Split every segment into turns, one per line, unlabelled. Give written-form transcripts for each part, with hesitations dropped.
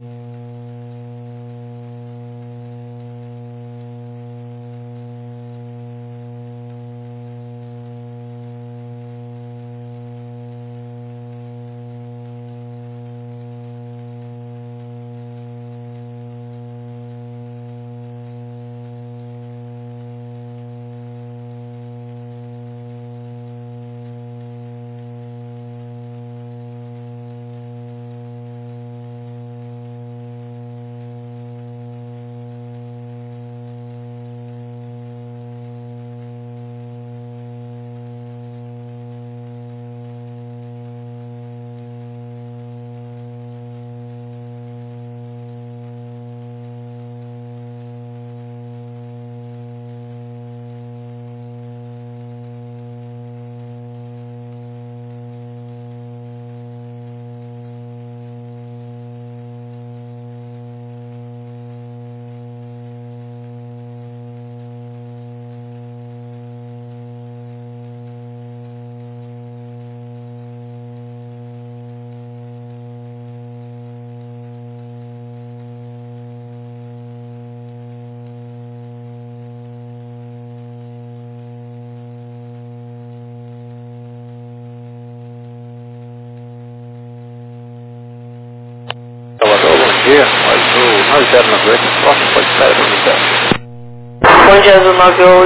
Bom dia, mas o 9098 próximo pode estar para
Bom dia, do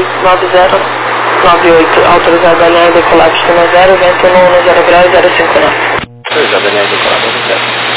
98 autorizado a linha decolar destino 0, vento no 0 grau 059.
Autorizado a linha decolar 0.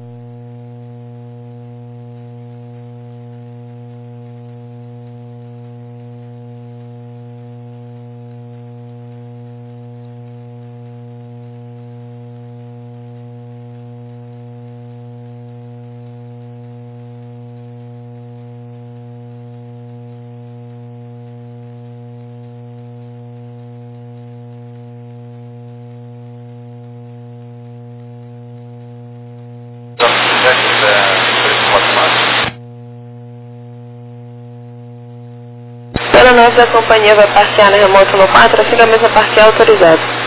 Para nós, a companhia vai parquear no remoto no 4, assim que a mesa parquear autorizada.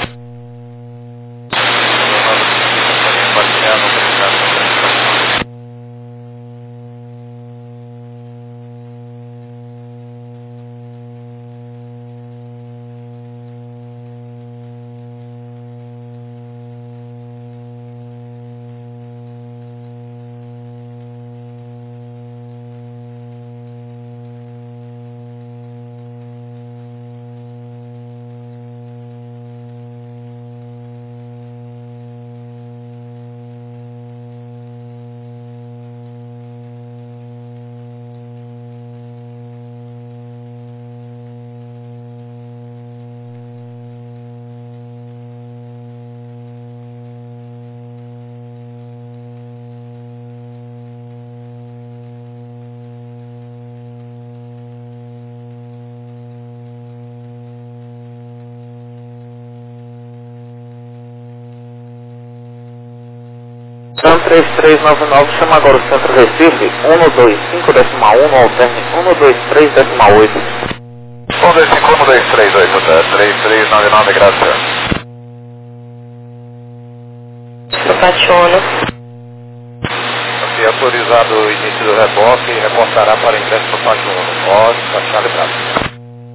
Sam 3399, chama agora o Centro Recife, 125.1 no alterne 123.8. 125.123.8, 3399, graças.
Propationo.
Aqui autorizado o início do reboque e reportará para ingresso do pátio 1. Pode, fachada e braço.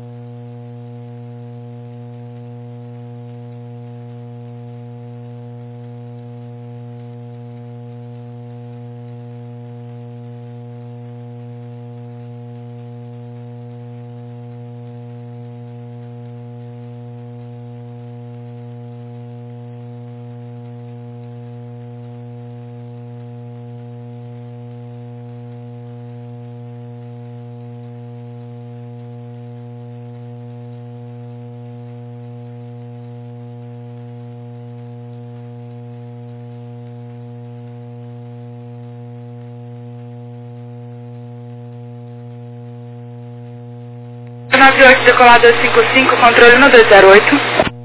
Decolar 255, controle no 208.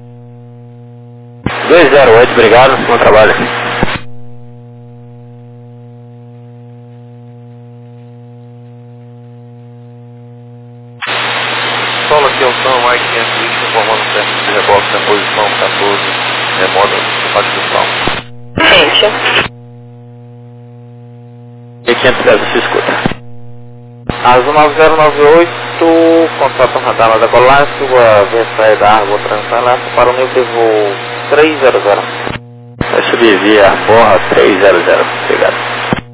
208, obrigado, bom trabalho. Solo aqui é o São Mike 520, informando o tempo de reboque na posição 14, remoda do pátio do São.
Gente.
E 510, você escuta.
Azul 9098, contato radar da Golar, sua via da Argo Transalar para o nível de voo 300.
Vai subir via Borra 300, obrigado.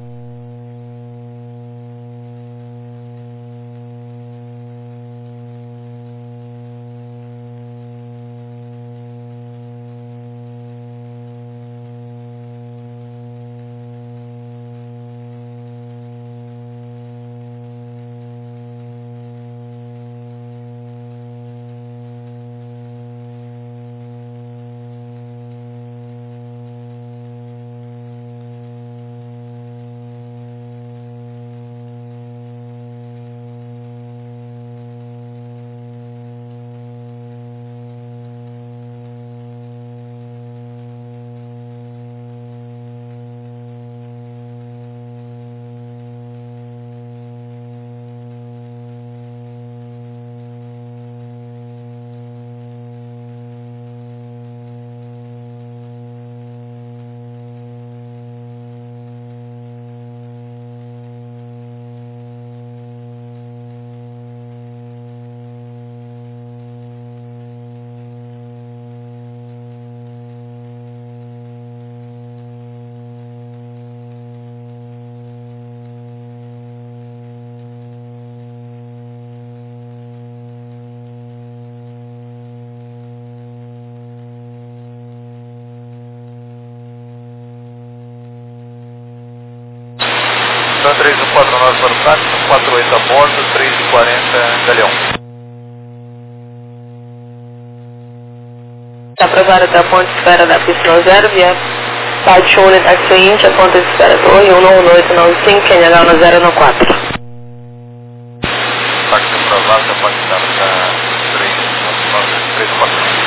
Então 3149 para o táxi, 48 a bordo, 3h40 Galeão.
Aprovado até a ponte de espera da pista 0 via Parte Unidade seguinte, a ponte de espera Torre 11895, QNH no 014.
Táxi aprovado, já pode estar para 3h40.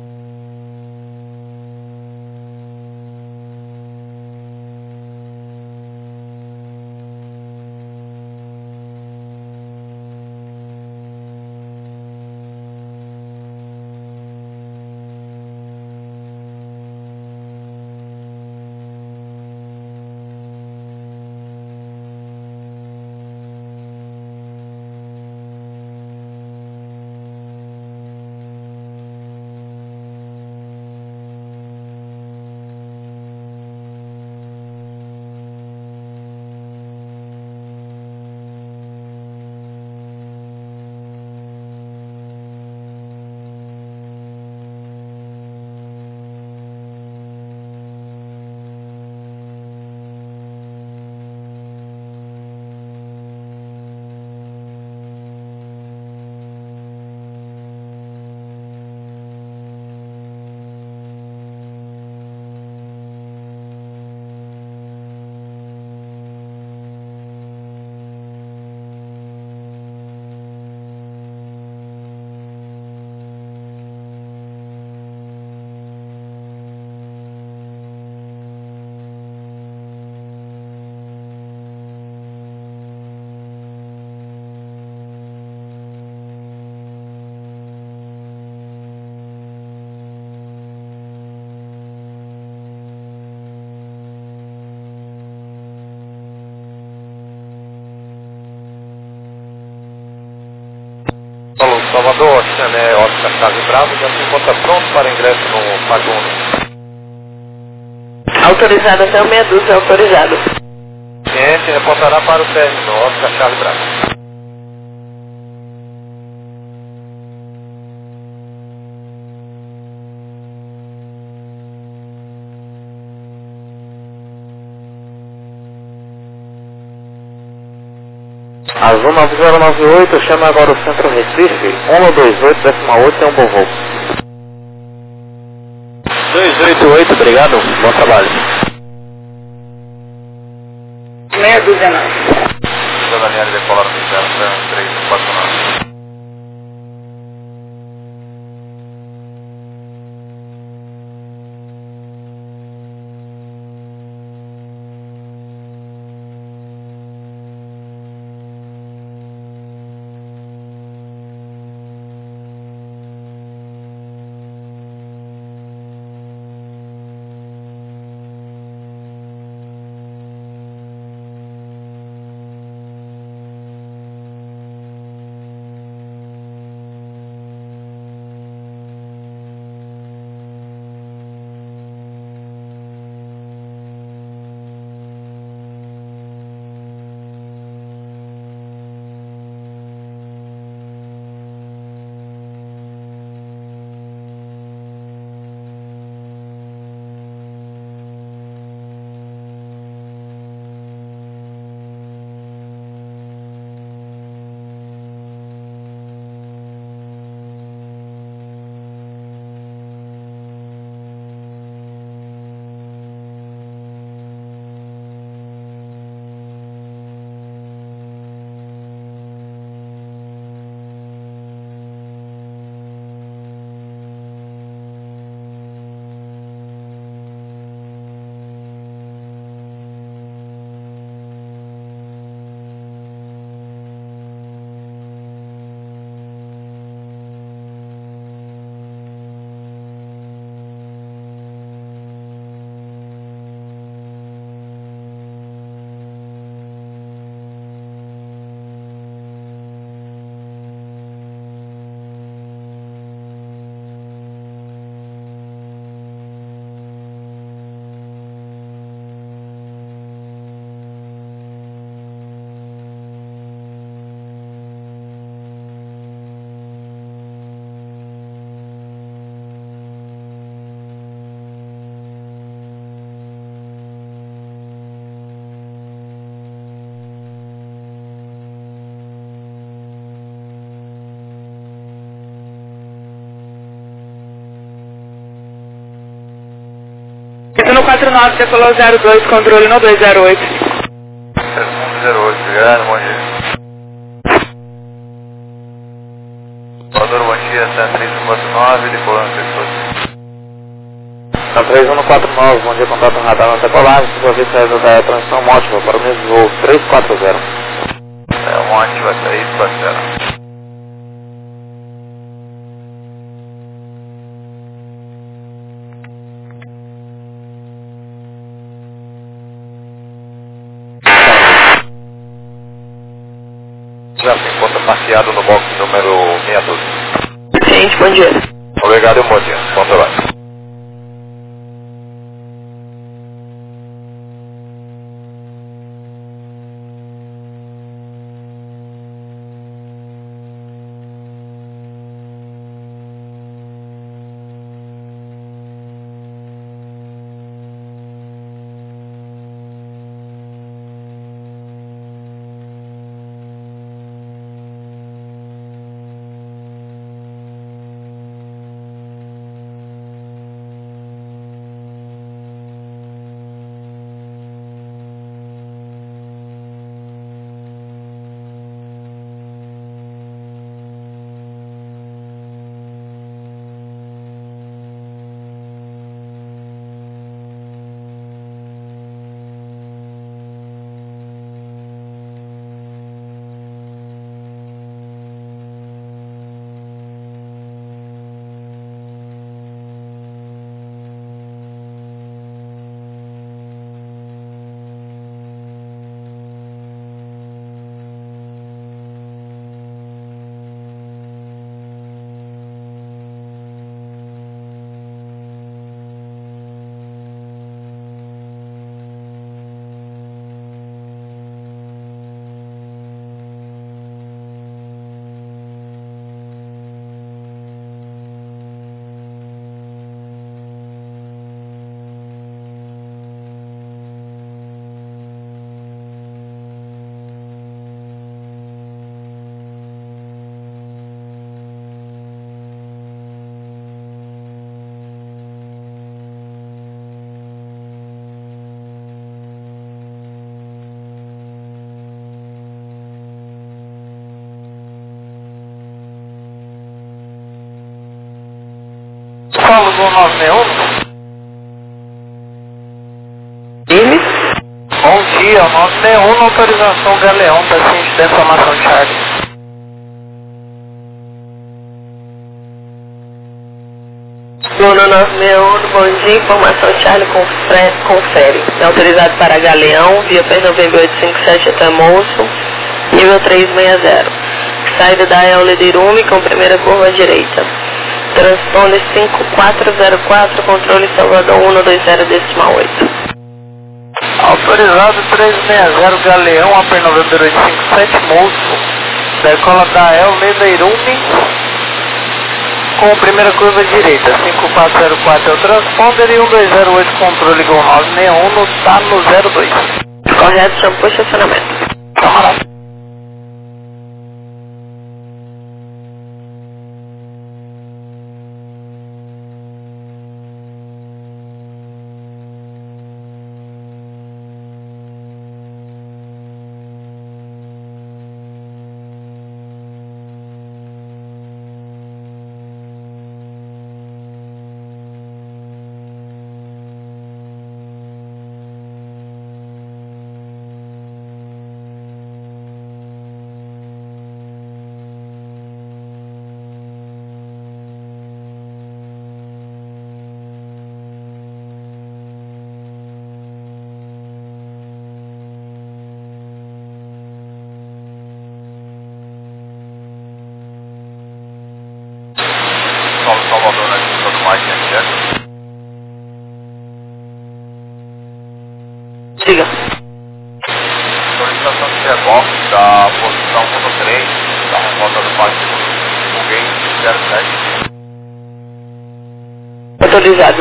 Alô, Salvador, Chané, Oscar Charlie Bravo, já se encontra pronto para ingresso no Pagono.
Autorizado até o meia dúzia, autorizado.
Cliente reportará para o término, Oscar Charlie Bravo. Azul 9098, chama agora o Centro Recife, 128, 18 é um bom voo.
288, obrigado, bom trabalho.
Meia dúzia não.
Dona Daniela decolar no 0349.
149, decolou 02, controle no 208.
08, obrigado, bom dia. Voador, bom dia, Santa 3149, decolando 38.
Santa 3149, bom dia, contato radar na decolagem, sua vez saída da transição móvel para o mesmo voo 340.
É um ativa 340. Já se encontra parqueado no box número 612.
Gente, bom dia.
Obrigado e um bom dia. Bom trabalho. Paulo do 961.
Ele?
Bom dia, 961 na autorização Galeão da Ciência da Informação Charlie.
Luna 961, bom dia, informação Charlie confere. É autorizado para Galeão, via Pernambuco 857 até Moço, nível 360. Saída da Eule de Irume com primeira curva à direita. Transponder 5404, controle Salvador 120,8.
Autorizado 360 Galeão, a Pernambuco 857 Moço, decola da Eule Irume com primeira curva à direita. 5404 é o transponder e 1208 controle Gol 961 no tá no 02.
Correto, shampoo e estacionamento.
Camarada. Salvador, né? Todo mais, né?
Diga.
Solicitação de rebox da posição 13 da remota do Parque Foguete 07.
Autorizado.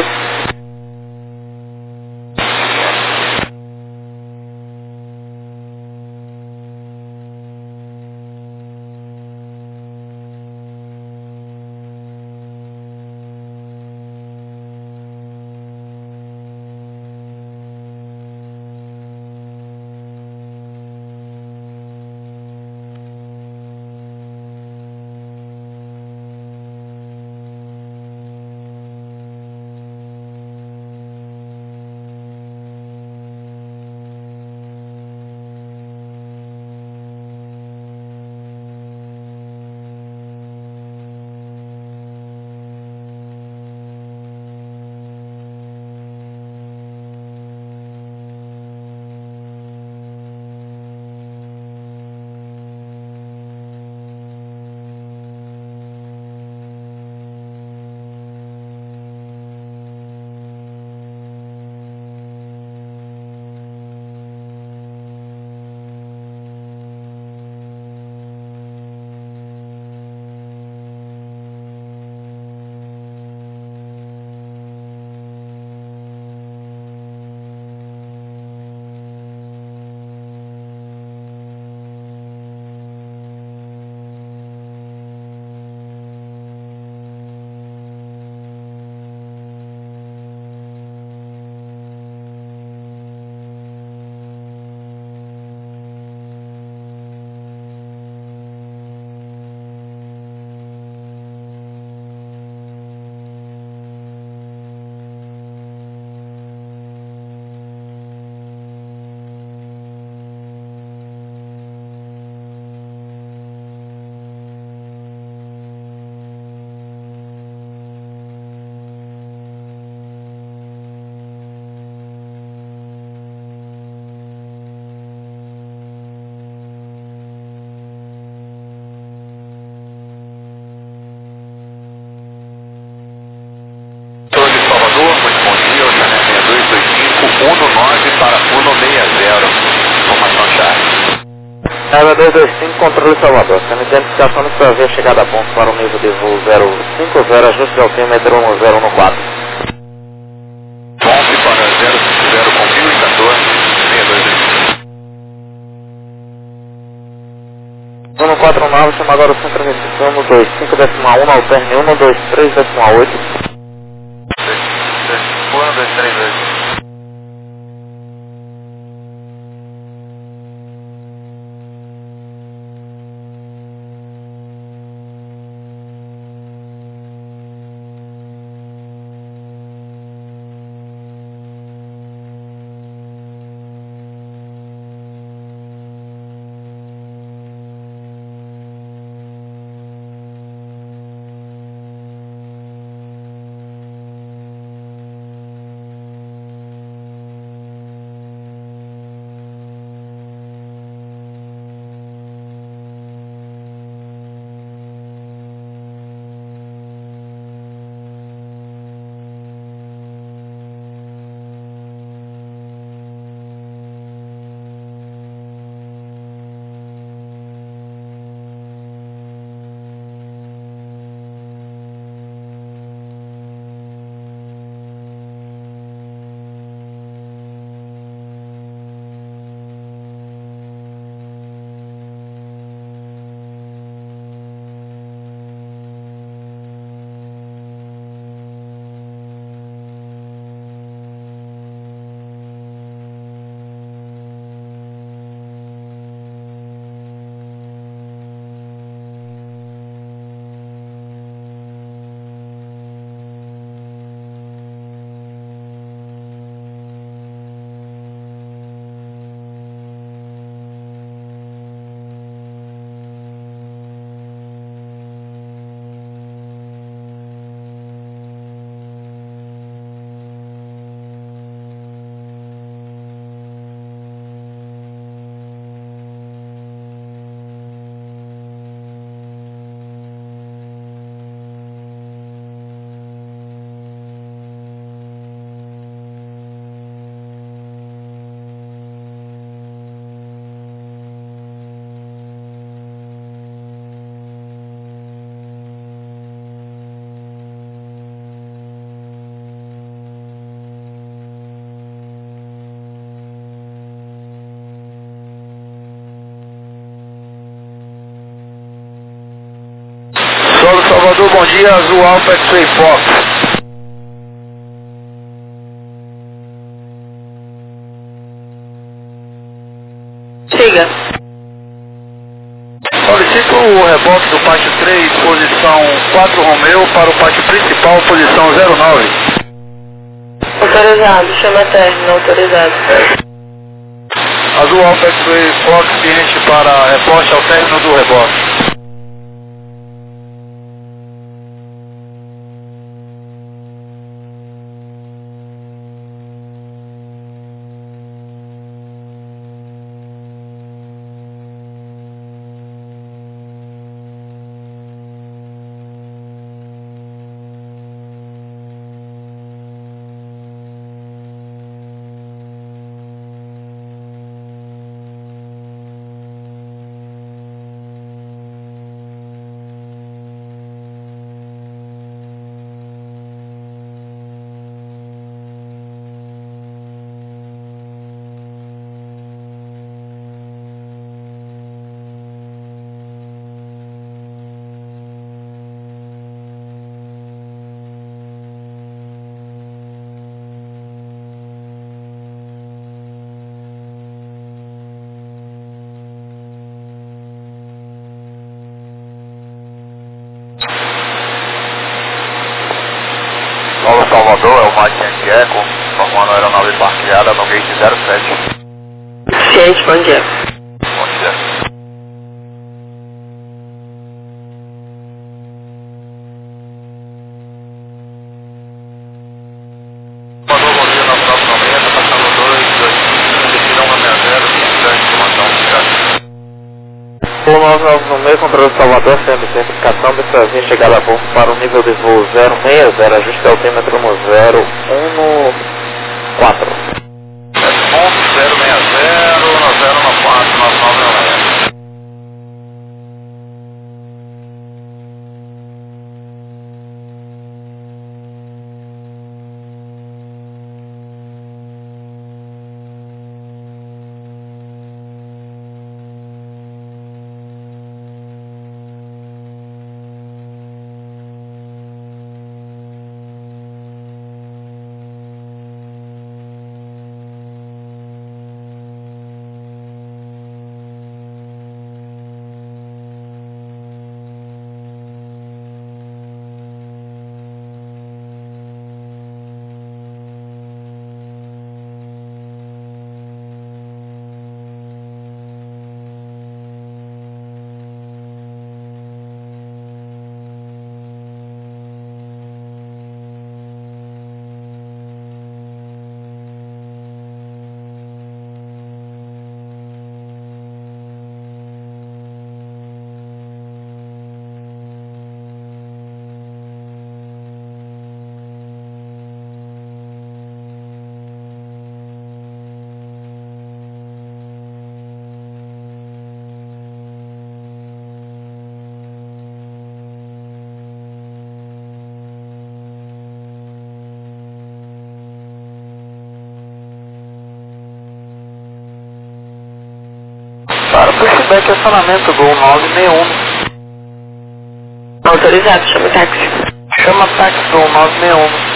Ela 225, controle Salvador. Sendo identificação de sua via chegada a ponto para o nível de voo 050, ajuste de altímetro 1014.
Ponte para 050 com 1014, 623.
149, chama agora o centro de recepção no 25.1, alterne 123.8.
1232.
Solo Salvador, bom dia, Azul Alpha X-Ray Fox.
Siga.
Solicito o reboque do pátio 3, posição 4 Romeu, para o pátio principal, posição 09.
Autorizado, chama término, autorizado.
Azul Alpha X-Ray Fox, cliente para reporte ao término do reboque.
Solo Salvador, é o Mike Yankee Echo, formando a aeronave parqueada no gate 07.
Ciente, bom dia.
Bom dia. Salvador, bom dia, 9990, passando 2, destino 160, 27, informação, obrigado.
Polo 99 no meio, controle Salvador, sendo identificação de sua via chegada a ponto para o nível de voo 060, ajuste altímetro no 014.
Ponto 060, 014, 9990.
Para pushback, acionamento Gol 961.
Autorizado, chama o táxi.
Chama táxi Gol 961.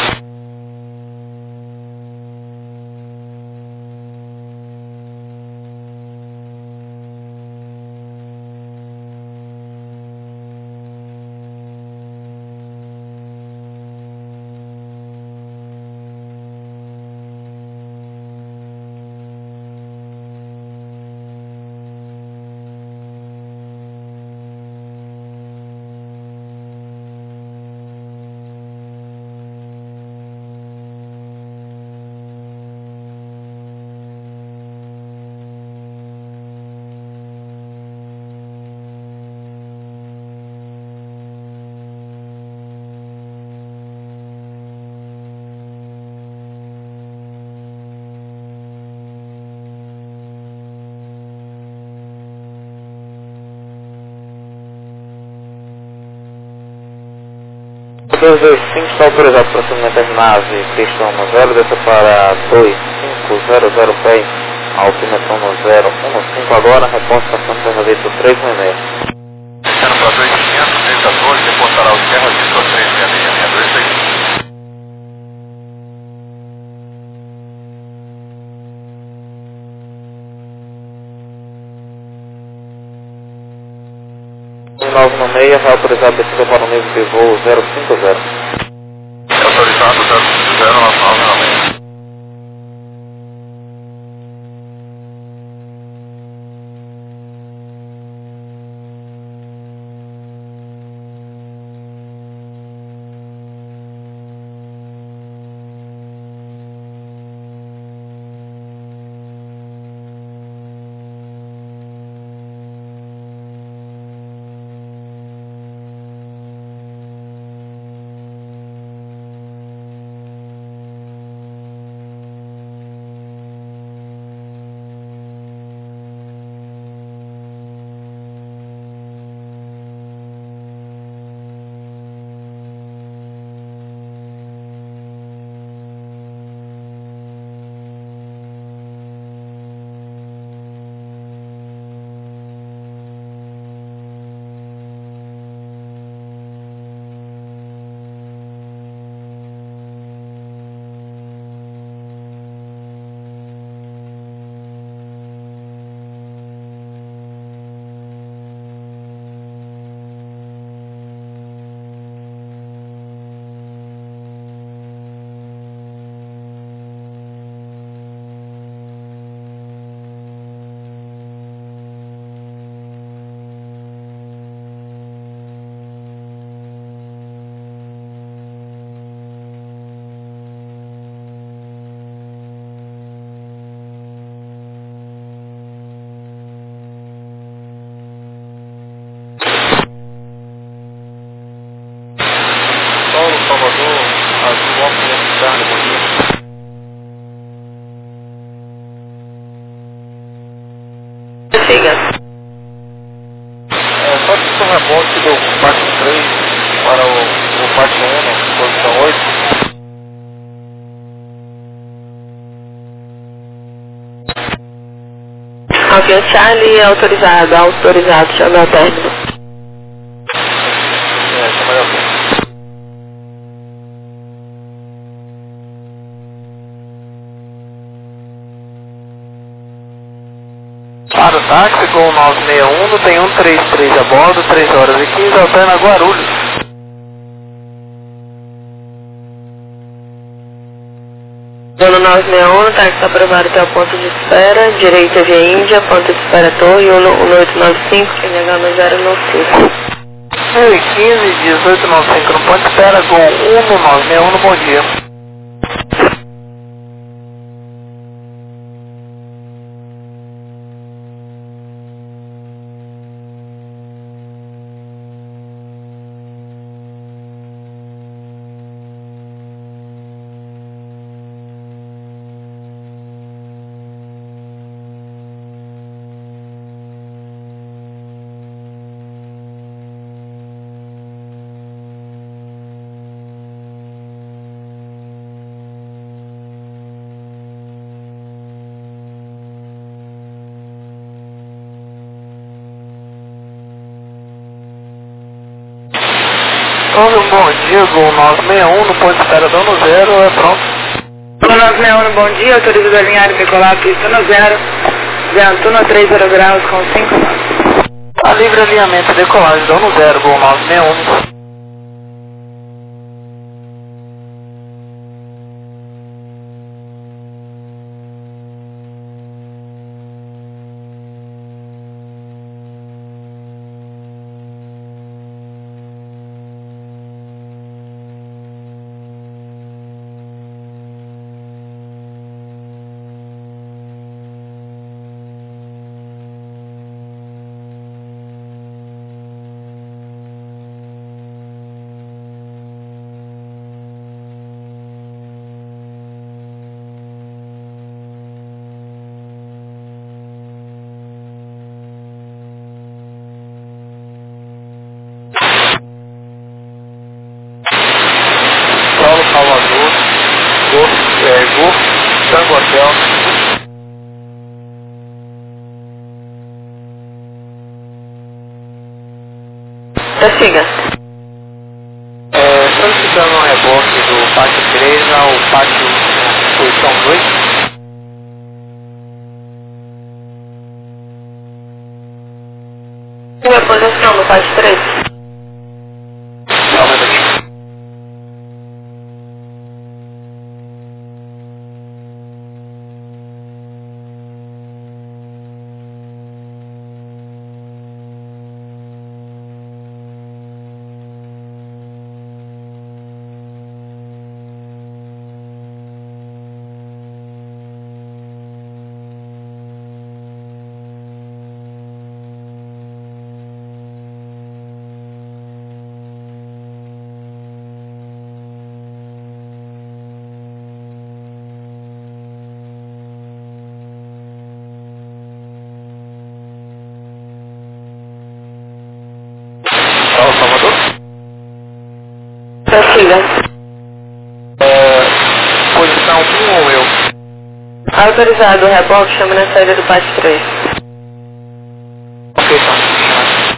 O 225 está autorizado para procedimento das naves pista 10, desça para 2500 pé, altimetão no 015 agora, reposta passando pela letra 366.
Descendo para 2500, 314, reportará o terra de sua 36662.
O 996 vai autorizar a descida para o nível de voo 050.
Autorizado 09996. Salvador, Azul, Alto, Charlie, bom dia.
Siga.
Só que o rebote do parte 3 para o parte 1, posição 8.
Ok, Charlie, autorizado, chama o término.
Chama de alguém.
Para o táxi Gol 961, tem 133 a bordo, 3 horas e 15, alterna Guarulhos.
Dono 961, táxi aprovado até o ponto de espera, direita via Índia, ponto de espera Torre, 1895, NH no 095.
1015, 1895 no ponto de espera, Gol 1961, bom dia. Houve um bom dia, Gol 961, no ponto de espera dono 0, é pronto.
Gol 961, bom dia, autorizo o alinhar e decolar, pista no 0, vento no 30 graus com 5 knots.
A livre alinhamento e decolagem dono 0, Gol 961. Salvador, Gol, Tango Hotel.
Prossiga.
Solicitando um reboque do pátio 3 ao pátio posição 2.
Minha posição no pátio 3.
Só um minutinho. Salvador.
Prossiga.
Posição 1 ou eu?
Autorizado o reboque, chama na saída do pátio 3.
Ok, só um minutinho.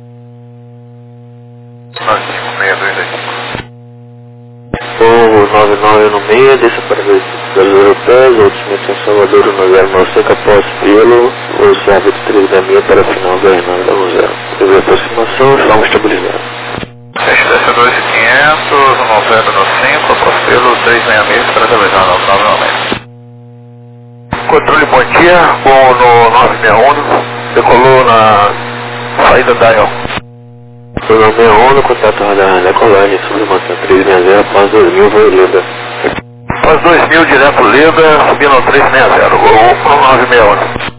95625.
Povo 99 no meio, desça para ver pelos europeus, outros metem Salvador no 0 no seca após pelo, ou serve de 3 da minha para final da Renan da 0. Teve aproximação, vamos estabilizar.
672.500, 90 no 5, após pelo 366 para estabilizar no 996. Controle, bom dia, Gol no 961, decolou na saída da El.
Meu nome é ONU, contato radar decolagem sobre maçã 360 após 2000, vai Leda.
Após 2000, direto Leda, subindo ao 360, Gol 961.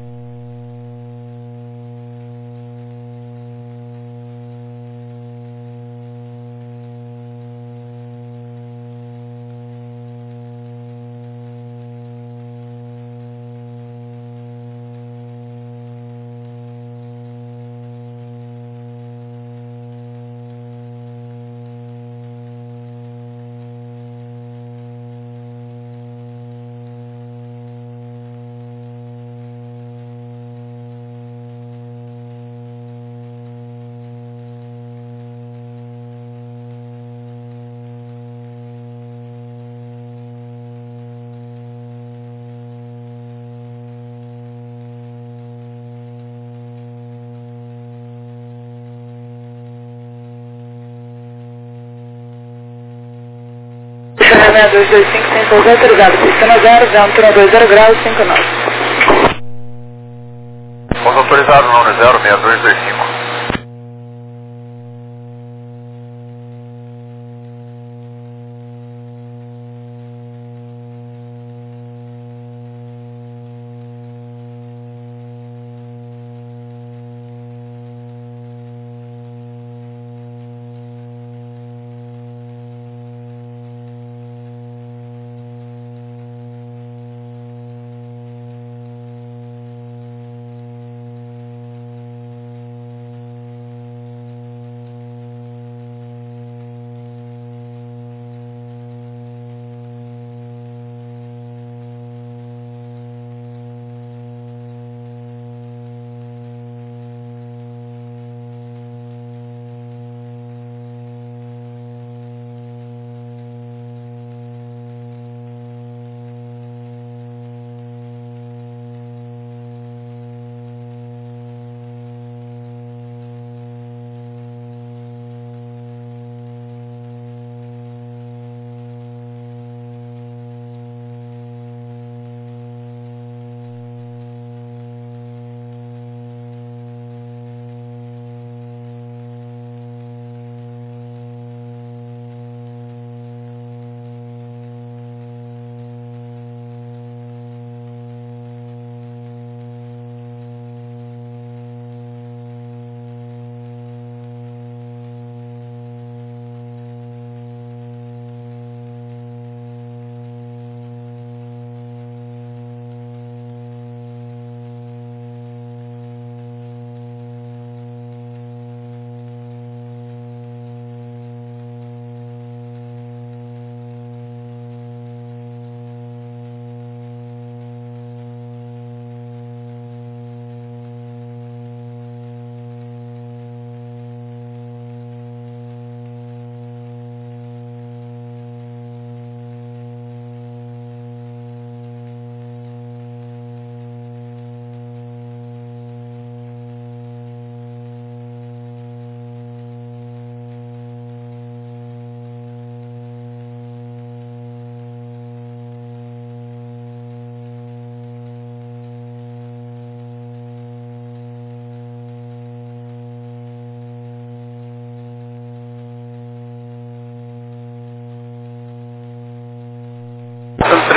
Chama 225, sem pouso autorizado, pista no 0, vento no 20 graus, 5 knots.
Pouso autorizado no 06225.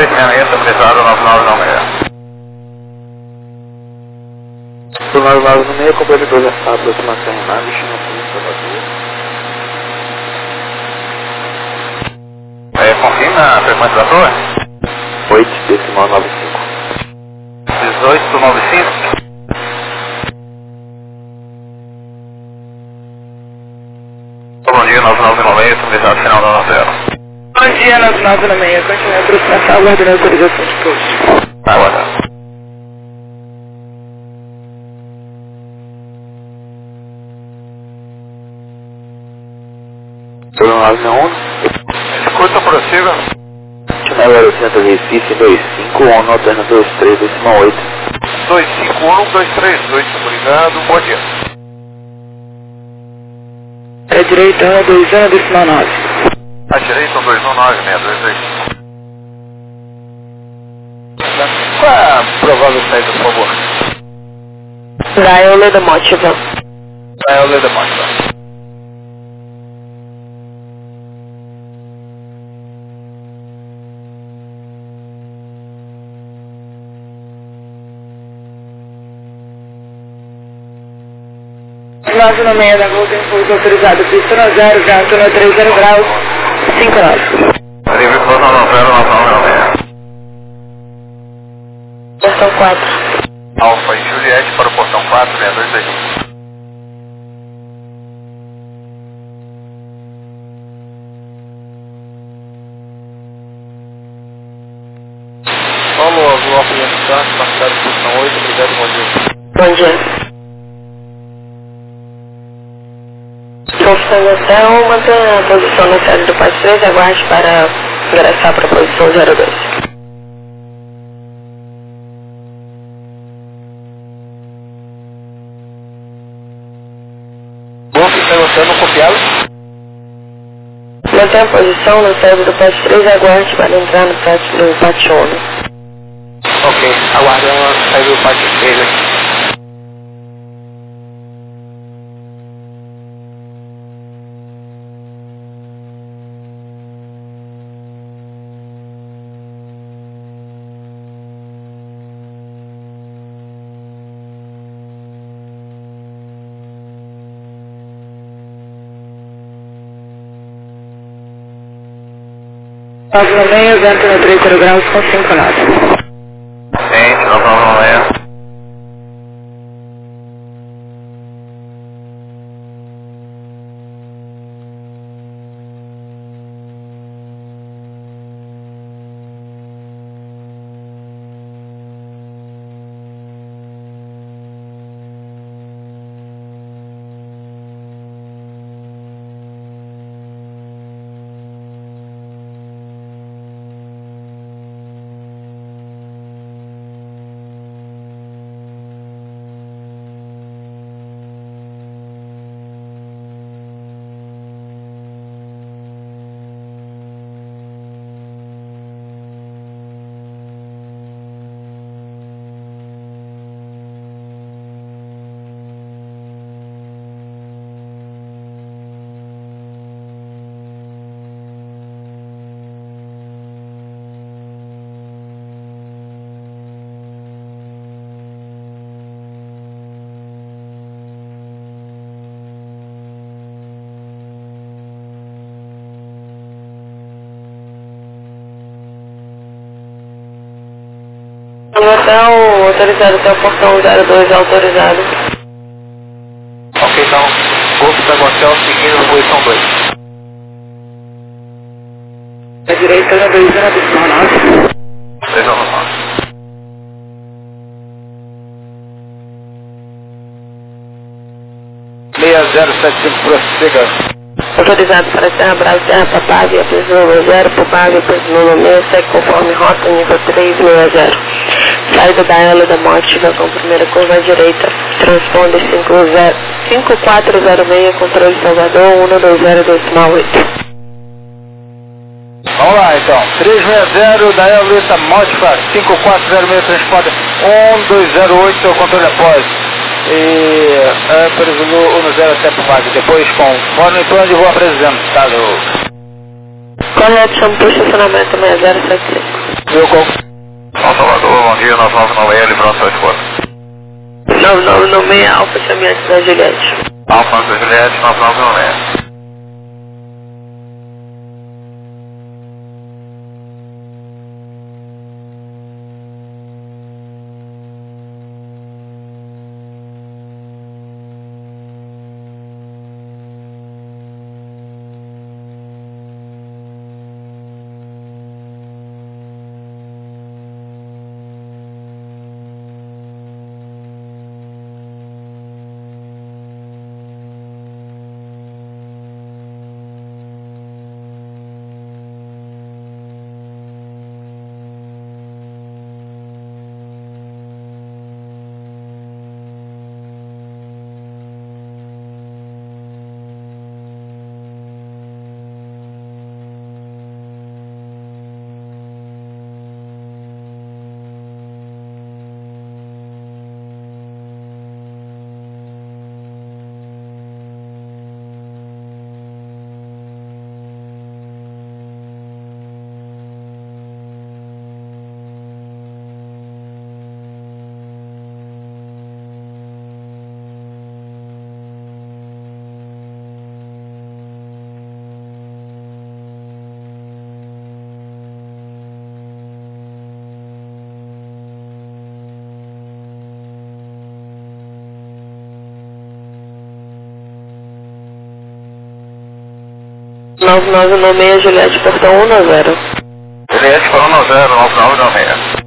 366, estabilizado 9996.
Do 9996, competidor da aproximação em nave, China Sul, Salvador.
Confirma a frequência da torre?
8,95.
1895. Bom dia, 9996, estabilizado final da 90.
Bom dia, 9996. Continue a aproximação, aguardando a autorização de posto.
Tá aguardando.
Do 9961.
Escuta, prossiga.
Channel Aerocentro Recife 25, ONU Alterna 23, decimal 8.
251, 238, obrigado, bom dia.
À direita, 121, decimal 9.
À direita, 219, 625. Qual é a provável saída, por favor?
Dial da Motiva.
É o Leda Mostra.
Nós no meio da Golden Force autorizado, pista no 0, vento no 30 graus, 59.
Livre por 9996.
Portão 4.
Alfa e Juliette para o portão 4, 6221. Paulo, Azul, Alfa e Anticarte, marcado portão 8, obrigado, bom dia.
Bom dia. Confirmação, mantenha a posição no série do Pátio 3, aguarde para ingressar para a posição 02.
Bom, fica você não confiado?
Mantenha a posição no série do Pátio 3, aguarde para entrar no Pátio 1.
Ok, aguardando a saída do Pátio 3 aqui.
Nós no meio, vento no 30 graus com 5 knots.
Gente, 9996.
Hotel autorizado até o portão 02 autorizado.
Ok, então, Golfo da Hotel seguindo posição 2.
À direita, 121, decimal 9.
399. Prossiga.
Autorizado para Serra Brava, Serra Papávia, peso número 0, Papávia, peso número 6, segue conforme rota, nível 360. Saída da Ela da Motiva com primeira curva à direita, transponder 5406, controle Salvador, 120 decimal 8.
Vamos lá então, 360 da Elita Motiva, 5406, transporte 1208, o controle após. E Perizulu 10 até por base, depois conforme plano de voo apresentado.
Correto, chamo para o estacionamento 6075.
Meu qual?
São Salvador, bom dia, 9996, Livramento 84.
9996 Alfa Chameante da Juliette.
Alfa da Juliette, 9996.
Nove nove nove Juliette, portão 190.
Juliette, falando 0, 9996.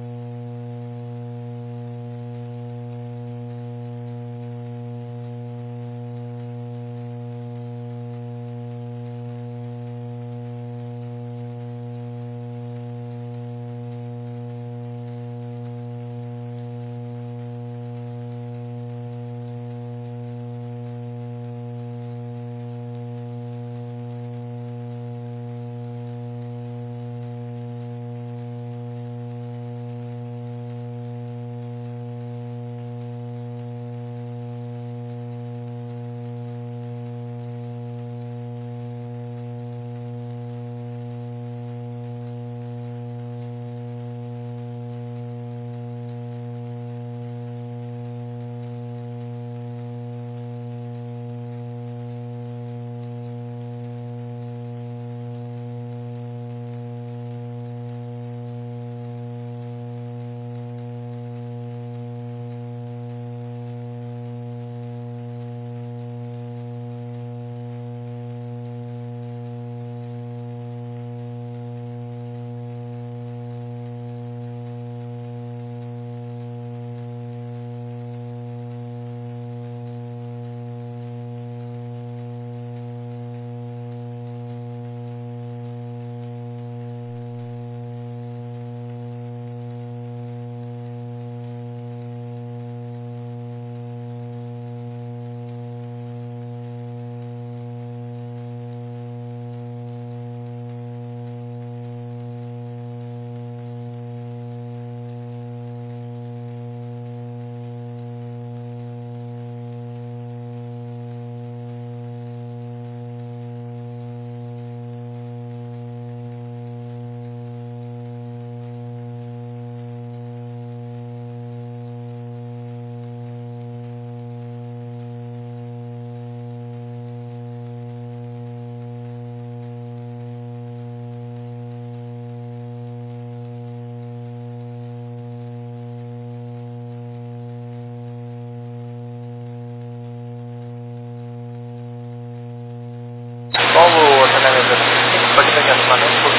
Qual o ordenamento? Pode pegar estacionamento por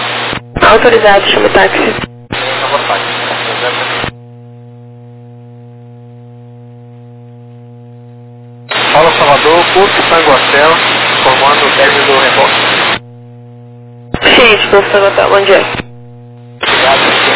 3.
Autorizado, chama o táxi.
Na vantagem. Fala Salvador, curso Sanguacel, formando o término do rebote.
Ciente, professor Natal, bom dia.
Obrigado.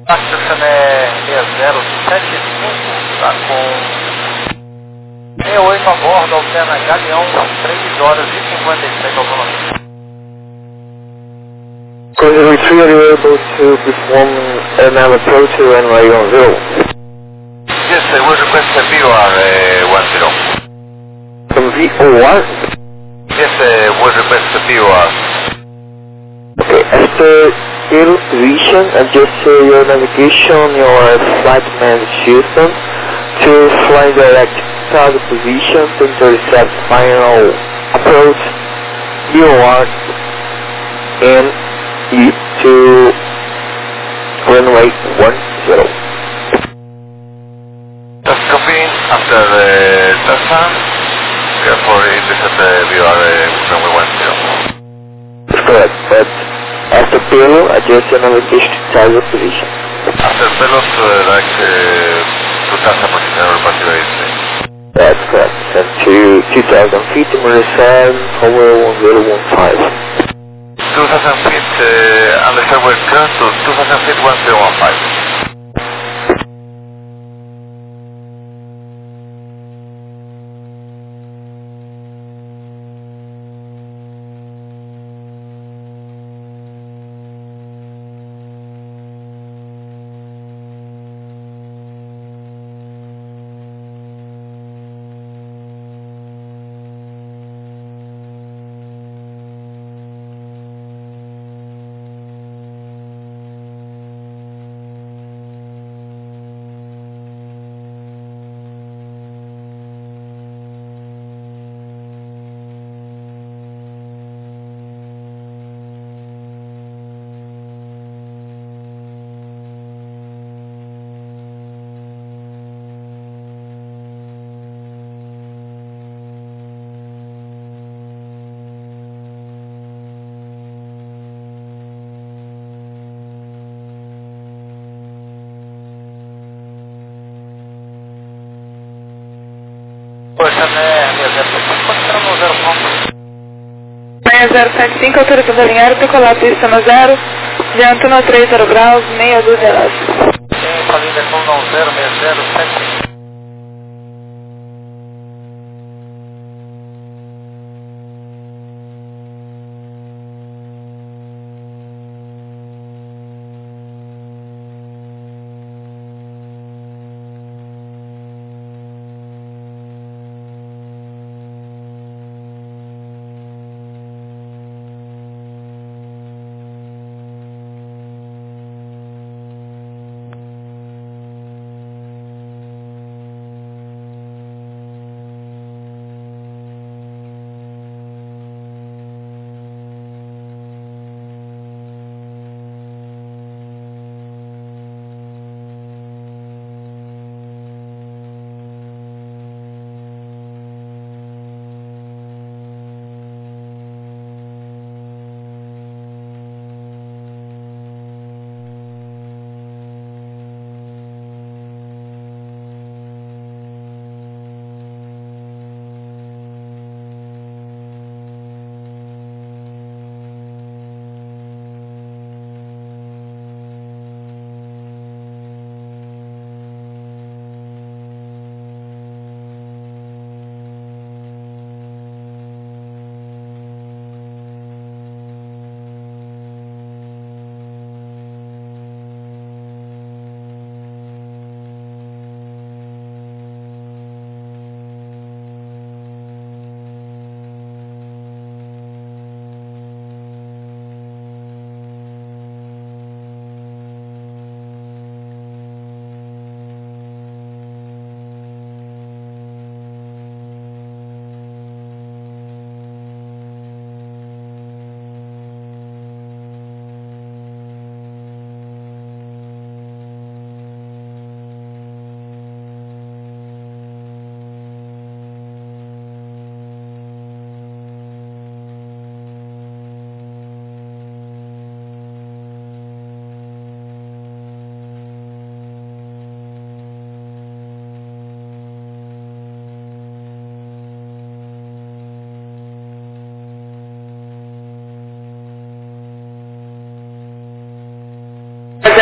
Chané 6075, tá com 68 a bordo, alterna Galeão, 3 horas e 57 autonomia.
Cruiser Retreat, are you able to perform an approach to runway 10?
Yes, I will request a VOR 10.
From VOR?
Yes, I will request a VOR.
Okay, after field position, adjust your navigation, your flight management system to fly direct target position to intercept final approach VOR and E to runway 10.
Just copying after the touchdown. Therefore, intercept the VOR runway 10.
That's correct, but after payload, adjust your navigation to target position.
After payload, like to touch the position or particular.
That's correct. Send to 2000 feet, Marissan, power 1015.
2000 feet, understand we're close to 2000 feet 1015. Chané
6075, altura do alinhar, decolar pista no 0, diante no 30 graus, meia dúzia leste.
Tem saída com 06075.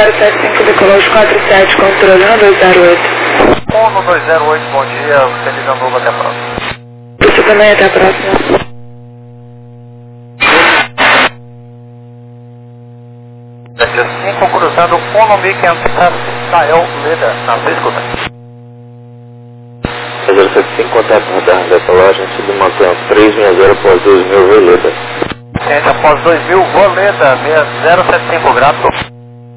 075 decolou 47, controle 1208.
1208, bom dia, feliz ano novo, até a próxima.
Você também, até a próxima.
Dia 5, cruzando Fonomi, Tael Leda, na sua escuta.
075, contato radar, decolagem, submontão 360 após 2000, Veleda.
Gente, após 2000, Voleda, 6075, grato.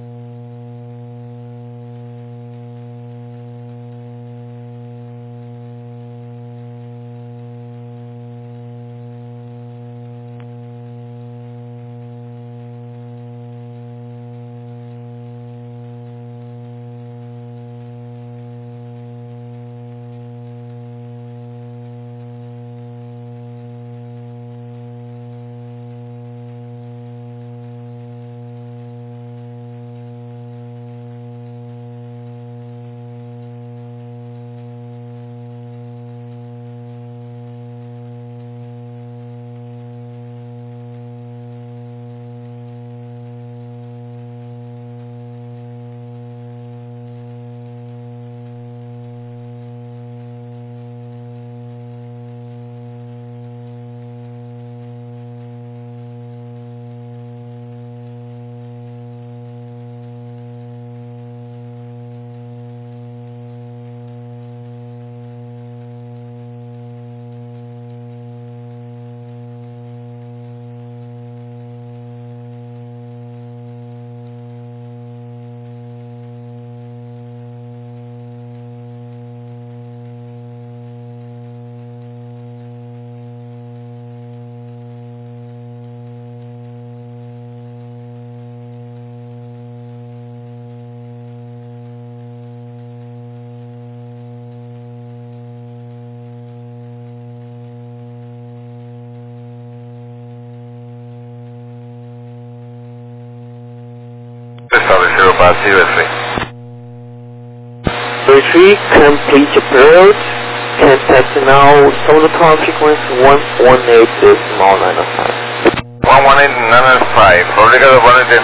Estabelecer o passivo,
Retreat, complete approach, contact now, total call frequency 118.905.
118.905, obrigado, boa noite.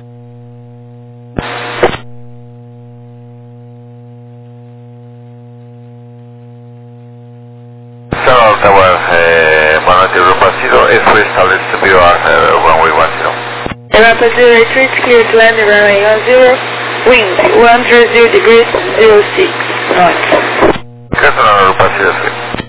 Senhor Tower, boa noite, Grupo Asido, eso establece BR runway 10.
Rapid retreat, clear to land runway 10, wind 130 degrees 06 knots.
¿Qué es una Grupo Asido?